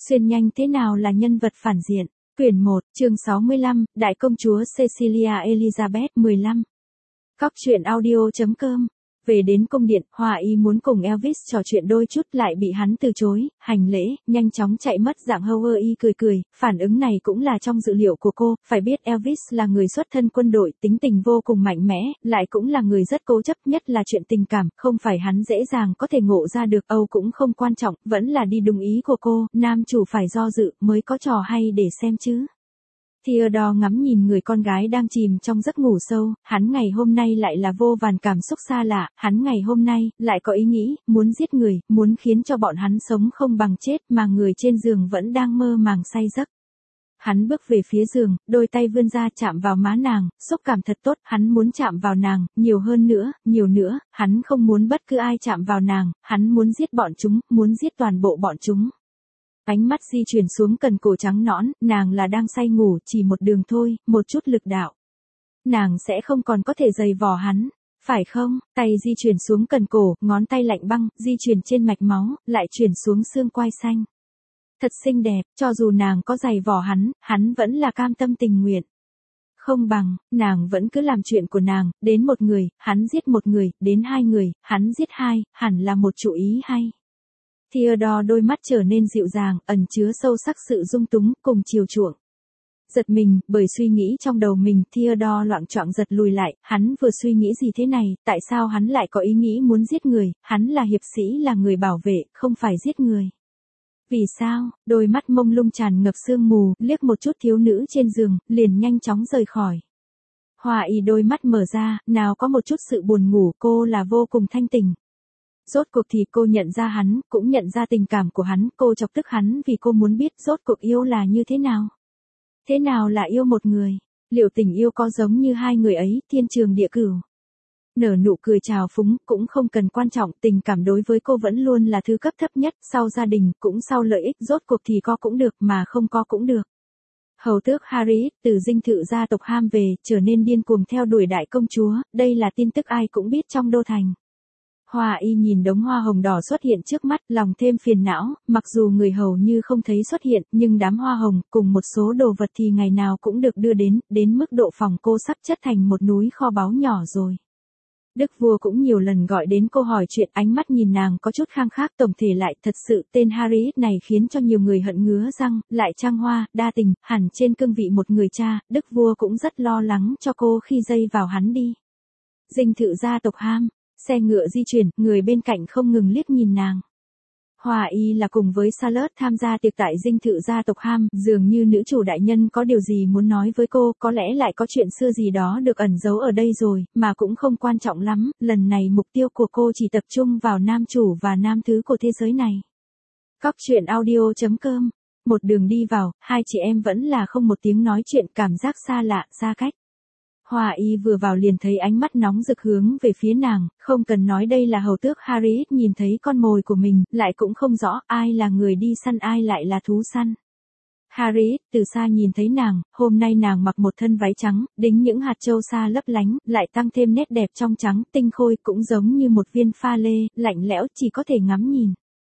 Xuyên nhanh thế nào là nhân vật phản diện? Quyển 1, chương 65, Đại công chúa Cecilia Elizabeth 15. Cóc truyện audio.com. Về đến cung điện, Hoa Y muốn cùng Elvis trò chuyện đôi chút lại bị hắn từ chối, hành lễ, nhanh chóng chạy mất. Dạng Howard Y cười, phản ứng này cũng là trong dự liệu của cô, phải biết Elvis là người xuất thân quân đội, tính tình vô cùng mạnh mẽ, lại cũng là người rất cố chấp, nhất là chuyện tình cảm, không phải hắn dễ dàng có thể ngộ ra được. Âu cũng không quan trọng, vẫn là đi đúng ý của cô, nam chủ phải do dự mới có trò hay để xem chứ. Theodore ngắm nhìn người con gái đang chìm trong giấc ngủ sâu, hắn ngày hôm nay lại là vô vàn cảm xúc xa lạ, hắn ngày hôm nay lại có ý nghĩ, muốn giết người, muốn khiến cho bọn hắn sống không bằng chết, mà người trên giường vẫn đang mơ màng say giấc. Hắn bước về phía giường, đôi tay vươn ra chạm vào má nàng, xúc cảm thật tốt, hắn muốn chạm vào nàng, nhiều hơn nữa, nhiều nữa, hắn không muốn bất cứ ai chạm vào nàng, hắn muốn giết bọn chúng, muốn giết toàn bộ bọn chúng. Ánh mắt di chuyển xuống cần cổ trắng nõn, nàng là đang say ngủ, chỉ một đường thôi, một chút lực đạo. Nàng sẽ không còn có thể giày vò hắn, phải không? Tay di chuyển xuống cần cổ, ngón tay lạnh băng, di chuyển trên mạch máu, lại chuyển xuống xương quai xanh. Thật xinh đẹp, cho dù nàng có giày vò hắn vẫn là cam tâm tình nguyện. Không bằng, nàng vẫn cứ làm chuyện của nàng, đến một người, hắn giết một người, đến hai người, hắn giết hai, hẳn là một chủ ý hay. Theodore đôi mắt trở nên dịu dàng, ẩn chứa sâu sắc sự dung túng, cùng chiều chuộng. Giật mình, bởi suy nghĩ trong đầu mình, Theodore loạng choạng giật lùi lại, hắn vừa suy nghĩ gì thế này, tại sao hắn lại có ý nghĩ muốn giết người, hắn là hiệp sĩ, là người bảo vệ, không phải giết người. Vì sao? Đôi mắt mông lung tràn ngập sương mù, liếc một chút thiếu nữ trên giường, liền nhanh chóng rời khỏi. Hoa Y đôi mắt mở ra, nào có một chút sự buồn ngủ, cô là vô cùng thanh tỉnh. Rốt cuộc thì cô nhận ra hắn, cũng nhận ra tình cảm của hắn, cô chọc tức hắn vì cô muốn biết rốt cuộc yêu là như thế nào. Thế nào là yêu một người? Liệu tình yêu có giống như hai người ấy, thiên trường địa cửu? Nở nụ cười trào phúng, cũng không cần quan trọng, tình cảm đối với cô vẫn luôn là thứ cấp thấp nhất, sau gia đình, cũng sau lợi ích, rốt cuộc thì có cũng được mà không có cũng được. Hầu tước Harry, từ dinh thự gia tộc Ham về, trở nên điên cuồng theo đuổi đại công chúa, đây là tin tức ai cũng biết trong đô thành. Hoa Y nhìn đống hoa hồng đỏ xuất hiện trước mắt, lòng thêm phiền não, mặc dù người hầu như không thấy xuất hiện, nhưng đám hoa hồng, cùng một số đồ vật thì ngày nào cũng được đưa đến mức độ phòng cô sắp chất thành một núi kho báu nhỏ rồi. Đức vua cũng nhiều lần gọi đến cô hỏi chuyện, ánh mắt nhìn nàng có chút khang khác, tổng thể lại thật sự tên Harry này khiến cho nhiều người hận ngứa răng, lại trang hoa, đa tình, hẳn trên cương vị một người cha, đức vua cũng rất lo lắng cho cô khi dây vào hắn đi. Dinh thự gia tộc Ham. Xe ngựa di chuyển, người bên cạnh không ngừng liếc nhìn nàng. Hoa Y là cùng với Charlotte tham gia tiệc tại dinh thự gia tộc Ham, dường như nữ chủ đại nhân có điều gì muốn nói với cô, có lẽ lại có chuyện xưa gì đó được ẩn giấu ở đây rồi, mà cũng không quan trọng lắm, lần này mục tiêu của cô chỉ tập trung vào nam chủ và nam thứ của thế giới này. Cóc truyện audio.com. Một đường đi vào, hai chị em vẫn là không một tiếng nói chuyện, cảm giác xa lạ, xa cách. Hoa Y vừa vào liền thấy ánh mắt nóng rực hướng về phía nàng, không cần nói đây là hầu tước Harry, nhìn thấy con mồi của mình, lại cũng không rõ ai là người đi săn ai lại là thú săn. Harry, từ xa nhìn thấy nàng, hôm nay nàng mặc một thân váy trắng, đính những hạt châu sa lấp lánh, lại tăng thêm nét đẹp trong trắng, tinh khôi, cũng giống như một viên pha lê, lạnh lẽo, chỉ có thể ngắm nhìn.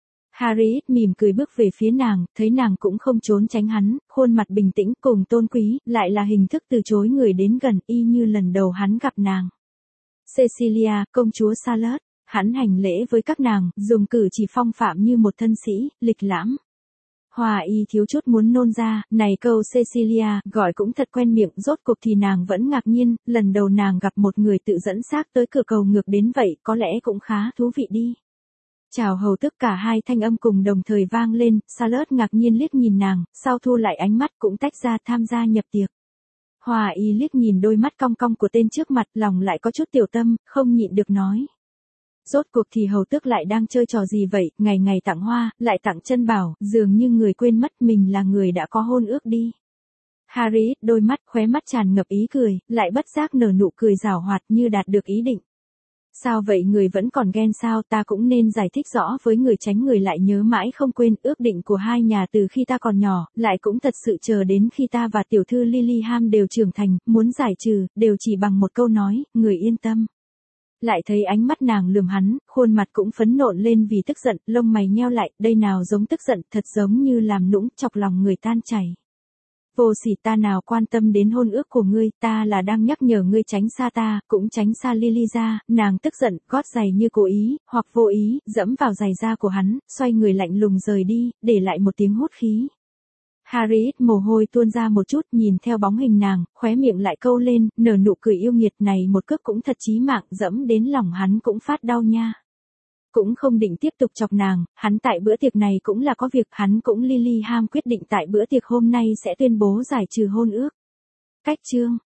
Harry mỉm cười bước về phía nàng, thấy nàng cũng không trốn tránh hắn, khuôn mặt bình tĩnh cùng tôn quý, lại là hình thức từ chối người đến gần, y như lần đầu hắn gặp nàng. Cecilia, công chúa Charlotte, hắn hành lễ với các nàng, dùng cử chỉ phong phạm như một thân sĩ, lịch lãm. Hoa Y thiếu chút muốn nôn ra, này câu Cecilia, gọi cũng thật quen miệng, rốt cuộc thì nàng vẫn ngạc nhiên, lần đầu nàng gặp một người tự dẫn xác tới cửa cầu ngược đến vậy, có lẽ cũng khá thú vị đi. Chào hầu tước, cả hai thanh âm cùng đồng thời vang lên, Charlotte ngạc nhiên liếc nhìn nàng, sau thu lại ánh mắt cũng tách ra tham gia nhập tiệc. Hoa Y liếc nhìn đôi mắt cong cong của tên trước mặt, lòng lại có chút tiểu tâm, không nhịn được nói. Rốt cuộc thì hầu tước lại đang chơi trò gì vậy, ngày ngày tặng hoa, lại tặng chân bảo, dường như người quên mất mình là người đã có hôn ước đi. Harry, đôi mắt khóe mắt tràn ngập ý cười, lại bất giác nở nụ cười giảo hoạt như đạt được ý định. Sao vậy, người vẫn còn ghen sao, ta cũng nên giải thích rõ với người, tránh người lại nhớ mãi không quên, ước định của hai nhà từ khi ta còn nhỏ, lại cũng thật sự chờ đến khi ta và tiểu thư Lily Ham đều trưởng thành, muốn giải trừ, đều chỉ bằng một câu nói, người yên tâm. Lại thấy ánh mắt nàng lườm hắn, khuôn mặt cũng phấn nộn lên vì tức giận, lông mày nheo lại, đây nào giống tức giận, thật giống như làm nũng, chọc lòng người tan chảy. Vô sỉ, ta nào quan tâm đến hôn ước của ngươi, ta là đang nhắc nhở ngươi tránh xa ta, cũng tránh xa Lily ra. Nàng tức giận, gót giày như cố ý, hoặc vô ý, dẫm vào giày da của hắn, xoay người lạnh lùng rời đi, để lại một tiếng hút khí. Harriet mồ hôi tuôn ra một chút, nhìn theo bóng hình nàng, khóe miệng lại câu lên, nở nụ cười yêu nghiệt, này một cước cũng thật chí mạng, dẫm đến lòng hắn cũng phát đau nha. Cũng không định tiếp tục chọc nàng, hắn tại bữa tiệc này cũng là có việc, hắn cũng Lily Ham quyết định tại bữa tiệc hôm nay sẽ tuyên bố giải trừ hôn ước. Cách chương